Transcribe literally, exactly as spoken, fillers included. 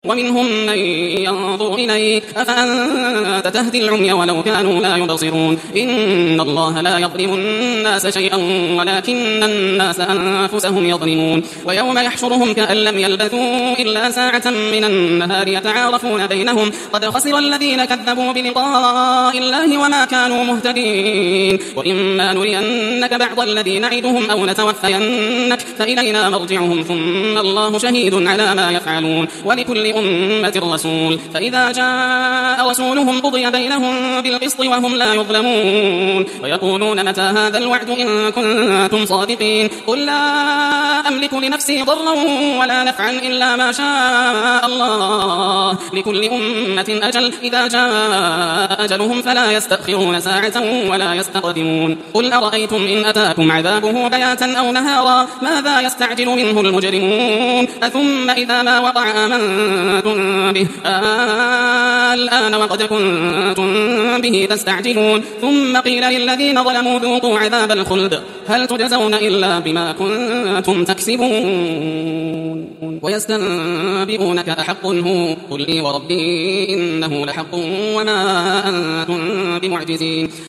ومنهم من ينظر إليك أفأنت تهدي العمي ولو كانوا لا يبصرون إن الله لا يظلم الناس شيئا ولكن الناس أنفسهم يظلمون ويوم يحشرهم كأن لم يلبثوا إلا ساعة من النهار يتعارفون بينهم قد خسر الذين كذبوا بلقاء الله وما كانوا مهتدين وإما نرينك بعض الذي نعدهم أو نتوفينك فإلينا مرجعهم ثم الله شهيد على ما يفعلون ولكل أمة رسول فإذا جاء رسولهم قضي بينهم بالقسط وهم لا يظلمون ويقولون متى هذا الوعد إن كنتم صادقين قل لا أملك لنفسي ضرا ولا نفعا إلا ما شاء الله لكل أمة أجل إذا جاء أجلهم فلا يستأخرون ساعة ولا يستقدمون قل أرأيتم إن أتاكم عذابه بياتا أو نهارا ماذا يستعجل منه المجرمون أثم إذا ما وقع آمنتم به آه الآن وقد كنتم به تستعجلون ثم قيل للذين ظلموا ذوقوا عذاب الخلد هل تجزون إلا بما كنتم تكسبون ويستنبئونك أحق هو قل لي وربي إنه لحق وما أنتم بمعجزين